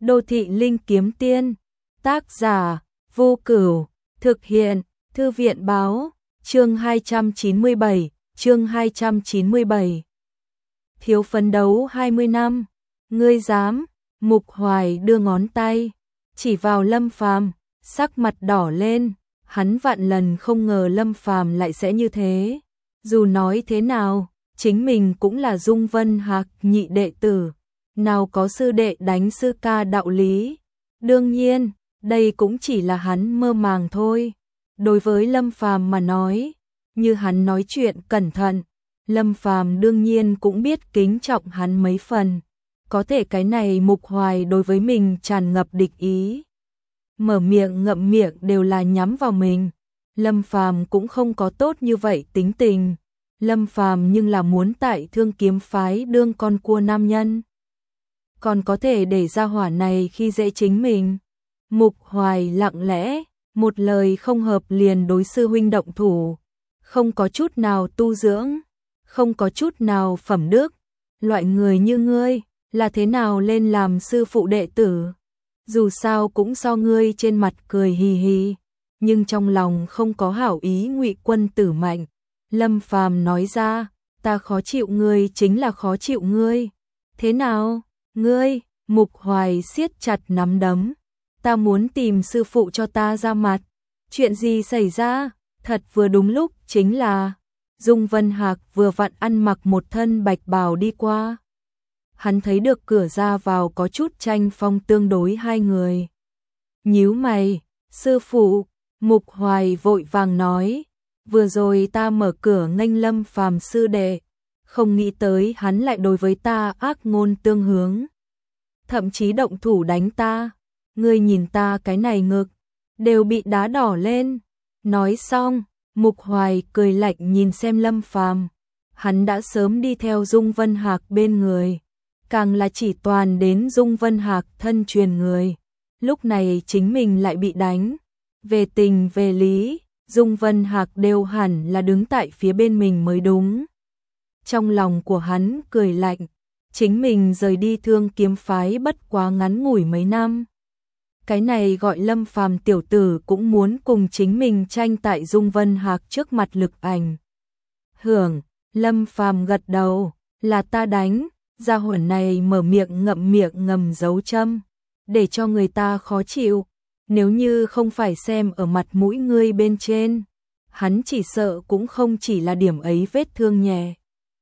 Đô thị linh kiếm tiên, tác giả, Vô Cửu, thực hiện, Thư viện báo, chương 297, chương 297. Thiếu phấn đấu 20 năm, ngươi dám, Mục Hoài đưa ngón tay, chỉ vào Lâm Phàm, sắc mặt đỏ lên, hắn vạn lần không ngờ Lâm Phàm lại sẽ như thế. Dù nói thế nào, chính mình cũng là Dung Vân Hạc nhị đệ tử, nào có sư đệ đánh sư ca đạo lý. Đương nhiên, đây cũng chỉ là hắn mơ màng thôi. Đối với Lâm Phàm mà nói, như hắn nói chuyện cẩn thận, Lâm Phàm đương nhiên cũng biết kính trọng hắn mấy phần. Có thể cái này Mục Hoài đối với mình tràn ngập địch ý. Mở miệng ngậm miệng đều là nhắm vào mình. Lâm Phàm cũng không có tốt như vậy tính tình. Lâm Phàm nhưng là muốn tại Thương Kiếm phái đương con cua nam nhân. Còn có thể để ra hỏa này khi dễ chính mình. Mục Hoài lặng lẽ, một lời không hợp liền đối sư huynh động thủ. Không có chút nào tu dưỡng, không có chút nào phẩm đức. Loại người như ngươi, là thế nào lên làm sư phụ đệ tử? Dù sao cũng so ngươi trên mặt cười hì hì, nhưng trong lòng không có hảo ý. Ngụy Quân tử mạnh. Lâm Phàm nói ra, ta khó chịu ngươi chính là khó chịu ngươi. Thế nào, ngươi? Mục Hoài siết chặt nắm đấm. Ta muốn tìm sư phụ cho ta ra mặt. Chuyện gì xảy ra? Thật vừa đúng lúc, chính là Dung Vân Hạc vừa vặn ăn mặc một thân bạch bào đi qua. Hắn thấy được cửa ra vào có chút tranh phong tương đối hai người. Nhíu mày, sư phụ, Mục Hoài vội vàng nói, vừa rồi ta mở cửa nghênh Lâm Phàm sư đệ, không nghĩ tới hắn lại đối với ta ác ngôn tương hướng. Thậm chí động thủ đánh ta, ngươi nhìn ta cái này ngực, đều bị đá đỏ lên. Nói xong, Mục Hoài cười lạnh nhìn xem Lâm Phàm, hắn đã sớm đi theo Dung Vân Hạc bên người, càng là chỉ toàn đến Dung Vân Hạc thân truyền người. Lúc này chính mình lại bị đánh. Về tình về lý, Dung Vân Hạc đều hẳn là đứng tại phía bên mình mới đúng. Trong lòng của hắn cười lạnh, chính mình rời đi Thương Kiếm phái bất quá ngắn ngủi mấy năm. Cái này gọi Lâm Phàm tiểu tử cũng muốn cùng chính mình tranh tại Dung Vân Hạc trước mặt lực ảnh. Hưởng, Lâm Phàm gật đầu, là ta đánh. Gia hỏa này mở miệng ngầm giấu châm, để cho người ta khó chịu. Nếu như không phải xem ở mặt mũi ngươi bên trên, hắn chỉ sợ cũng không chỉ là điểm ấy vết thương nhẹ.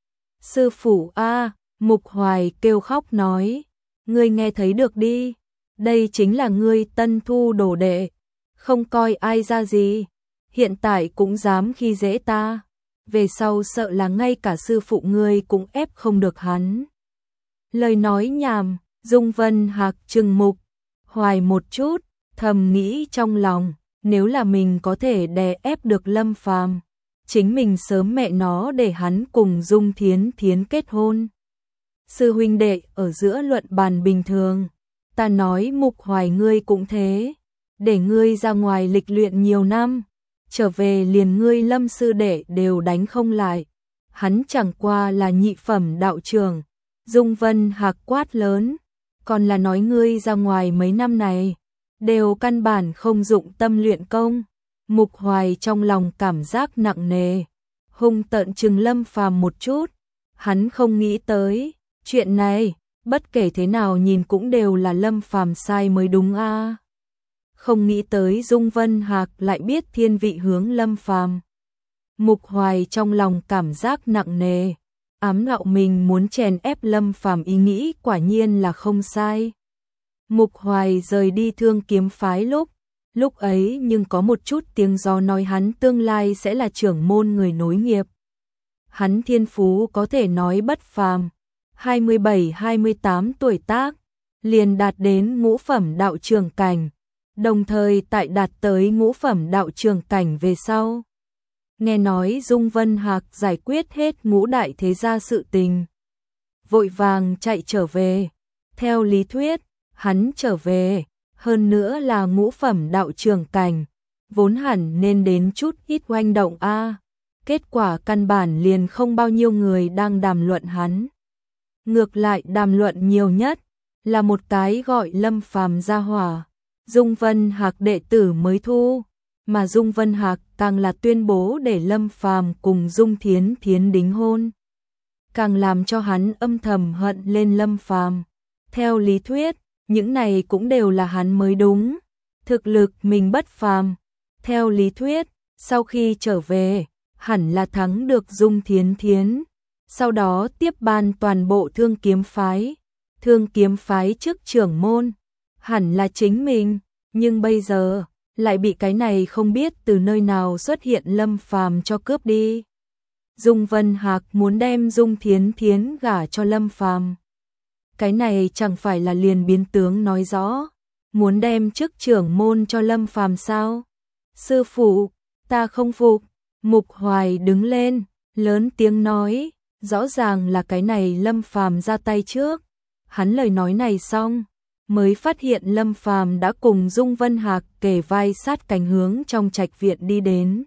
Sư phụ a, Mục Hoài kêu khóc nói, ngươi nghe thấy được đi, đây chính là ngươi tân thu đồ đệ, không coi ai ra gì, hiện tại cũng dám khi dễ ta, về sau sợ là ngay cả sư phụ ngươi cũng ép không được hắn. Lời nói nhảm, Dung Vân Hạc trừng Mục Hoài một chút, thầm nghĩ trong lòng, nếu là mình có thể đè ép được Lâm Phàm, chính mình sớm mẹ nó để hắn cùng Dung Thiến Thiến kết hôn. Sư huynh đệ ở giữa luận bàn bình thường, ta nói Mục Hoài ngươi cũng thế, để ngươi ra ngoài lịch luyện nhiều năm, trở về liền ngươi Lâm sư đệ đều đánh không lại, hắn chẳng qua là nhị phẩm đạo trưởng. Dung Vân Hạc quát lớn, còn là nói ngươi ra ngoài mấy năm này, đều căn bản không dụng tâm luyện công. Mục Hoài trong lòng cảm giác nặng nề, hung tợn trừng Lâm Phàm một chút, hắn không nghĩ tới, chuyện này, bất kể thế nào nhìn cũng đều là Lâm Phàm sai mới đúng a. Không nghĩ tới Dung Vân Hạc lại biết thiên vị hướng Lâm Phàm. Mục Hoài trong lòng cảm giác nặng nề. Ám ngạo mình muốn chèn ép Lâm Phàm ý nghĩ quả nhiên là không sai. Mục Hoài rời đi Thương Kiếm phái lúc ấy nhưng có một chút tiếng gió nói hắn tương lai sẽ là trưởng môn người nối nghiệp. Hắn thiên phú có thể nói bất phàm, 27-28 tuổi tác, liền đạt đến ngũ phẩm đạo trưởng cảnh, đồng thời tại đạt tới ngũ phẩm đạo trưởng cảnh về sau. Nghe nói Dung Vân Hạc giải quyết hết ngũ đại thế gia sự tình, vội vàng chạy trở về. Theo lý thuyết, hắn trở về, hơn nữa là ngũ phẩm đạo trưởng cảnh, vốn hẳn nên đến chút ít oanh động a. Kết quả căn bản liền không bao nhiêu người đang đàm luận hắn. Ngược lại đàm luận nhiều nhất, là một cái gọi Lâm Phàm gia hỏa. Dung Vân Hạc đệ tử mới thu, mà Dung Vân Hạc càng là tuyên bố để Lâm Phàm cùng Dung Thiến Thiến đính hôn, càng làm cho hắn âm thầm hận lên Lâm Phàm. Theo lý thuyết, những này cũng đều là hắn mới đúng, thực lực mình bất phàm. Theo lý thuyết, sau khi trở về, hẳn là thắng được Dung Thiến Thiến, sau đó tiếp ban toàn bộ Thương Kiếm Phái. Thương Kiếm Phái trước trưởng môn, hẳn là chính mình, nhưng bây giờ lại bị cái này không biết từ nơi nào xuất hiện Lâm Phàm cho cướp đi. Dung Vân Hạc muốn đem Dung Thiến Thiến gả cho Lâm Phàm. Cái này chẳng phải là liền biến tướng nói rõ, muốn đem chức trưởng môn cho Lâm Phàm sao? Sư phụ, ta không phục. Mục Hoài đứng lên, lớn tiếng nói, rõ ràng là cái này Lâm Phàm ra tay trước. Hắn lời nói này xong, mới phát hiện Lâm Phàm đã cùng Dung Vân Hạc kề vai sát cánh hướng trong trạch viện đi đến.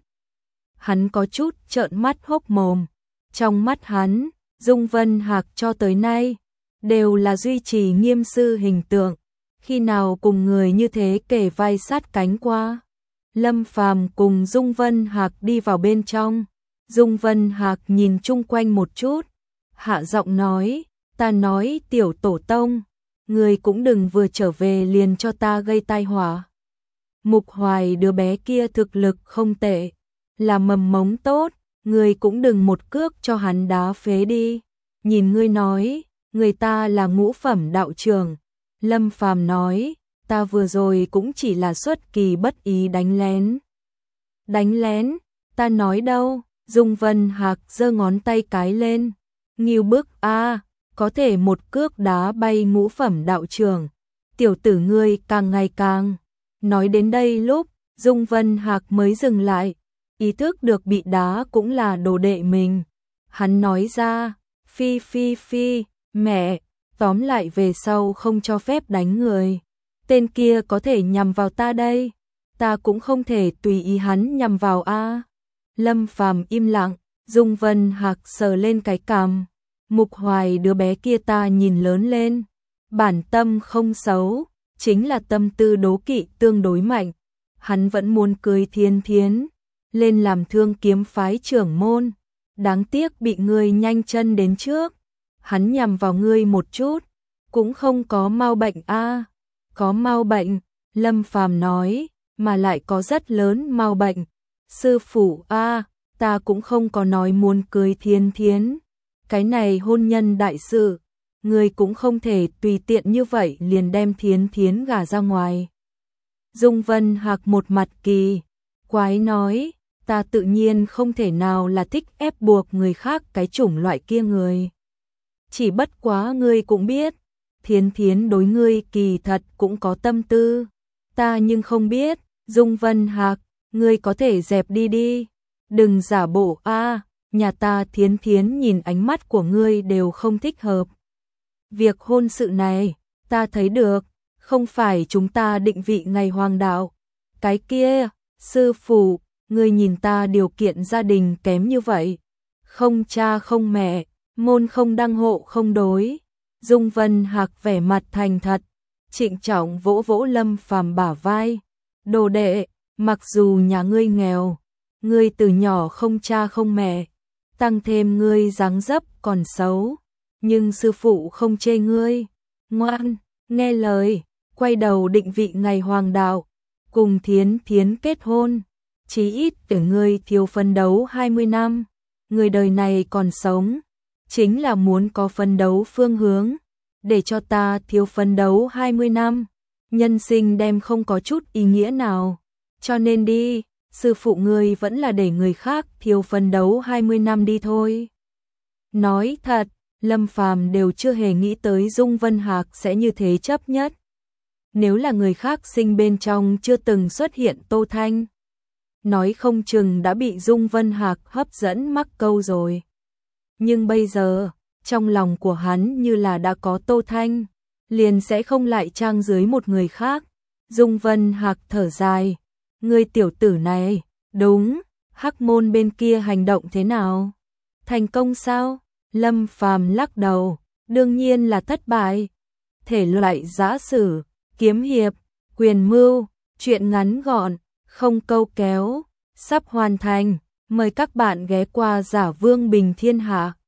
Hắn có chút trợn mắt hốc mồm, trong mắt hắn, Dung Vân Hạc cho tới nay đều là duy trì nghiêm sư hình tượng, khi nào cùng người như thế kề vai sát cánh qua. Lâm Phàm cùng Dung Vân Hạc đi vào bên trong, Dung Vân Hạc nhìn chung quanh một chút, hạ giọng nói, ta nói tiểu tổ tông, người cũng đừng vừa trở về liền cho ta gây tai họa. Mục Hoài đứa bé kia thực lực không tệ, là mầm mống tốt, người cũng đừng một cước cho hắn đá phế đi. Nhìn ngươi nói, người ta là ngũ phẩm đạo trưởng. Lâm Phàm nói, ta vừa rồi cũng chỉ là xuất kỳ bất ý đánh lén. Đánh lén, ta nói đâu? Dung Vân Hạc giơ ngón tay cái lên. Ngưu bức a, có thể một cước đá bay ngũ phẩm đạo trưởng. Tiểu tử ngươi càng ngày càng. Nói đến đây lúc, Dung Vân Hạc mới dừng lại. Ý thức được bị đá cũng là đồ đệ mình. Hắn nói ra, phi phi phi, mẹ, tóm lại về sau không cho phép đánh người. Tên kia có thể nhằm vào ta đây, ta cũng không thể tùy ý hắn nhằm vào a. Lâm Phàm im lặng, Dung Vân Hạc sờ lên cái cằm. Mục Hoài đứa bé kia ta nhìn lớn lên, bản tâm không xấu, chính là tâm tư đố kỵ tương đối mạnh. Hắn vẫn muốn cưới Thiến Thiến lên làm Thương Kiếm Phái trưởng môn, đáng tiếc bị ngươi nhanh chân đến trước. Hắn nhằm vào ngươi một chút, cũng không có mau bệnh a. Có mau bệnh, Lâm Phàm nói, mà lại có rất lớn mau bệnh. Sư phụ a, ta cũng không có nói muốn cưới Thiến Thiến. Cái này hôn nhân đại sự, ngươi cũng không thể tùy tiện như vậy liền đem Thiến Thiến gả ra ngoài. Dung Vân Hạc một mặt kỳ quái nói, ta tự nhiên không thể nào là thích ép buộc người khác cái chủng loại kia người. Chỉ bất quá ngươi cũng biết, Thiến Thiến đối ngươi kỳ thật cũng có tâm tư. Ta nhưng không biết, Dung Vân Hạc, ngươi có thể dẹp đi đi. Đừng giả bộ a, nhà ta Thiến Thiến nhìn ánh mắt của ngươi đều không thích hợp. Việc hôn sự này, ta thấy được, không phải chúng ta định vị ngày hoàng đạo. Cái kia, sư phụ, ngươi nhìn ta điều kiện gia đình kém như vậy. Không cha không mẹ, môn không đăng hộ không đối. Dung Vân Hạc vẻ mặt thành thật, trịnh trọng vỗ vỗ Lâm Phàm bả vai. Đồ đệ, mặc dù nhà ngươi nghèo, ngươi từ nhỏ không cha không mẹ, tăng thêm ngươi dáng dấp còn xấu, nhưng sư phụ không chê ngươi. Ngoan, nghe lời, quay đầu định vị ngày hoàng đạo, cùng Thiến Thiến kết hôn. Chí ít để ngươi thiếu phấn đấu 20 năm, người đời này còn sống, chính là muốn có phấn đấu phương hướng, để cho ta thiếu phấn đấu 20 năm, nhân sinh đem không có chút ý nghĩa nào, cho nên đi, sư phụ ngươi vẫn là để người khác thiếu phấn đấu 20 năm đi thôi. Nói thật, Lâm Phàm đều chưa hề nghĩ tới Dung Vân Hạc sẽ như thế chấp nhất. Nếu là người khác sinh bên trong chưa từng xuất hiện Tô Thanh, nói không chừng đã bị Dung Vân Hạc hấp dẫn mắc câu rồi. Nhưng bây giờ, trong lòng của hắn như là đã có Tô Thanh, liền sẽ không lại trang dưới một người khác. Dung Vân Hạc thở dài, ngươi tiểu tử này, đúng, Hắc Môn bên kia hành động thế nào? Thành công sao? Lâm Phàm lắc đầu, đương nhiên là thất bại. thể loại giã sử, kiếm hiệp, quyền mưu, truyện ngắn gọn, không câu kéo, sắp hoàn thành. Mời các bạn ghé qua Giả Vương Bình Thiên Hạ.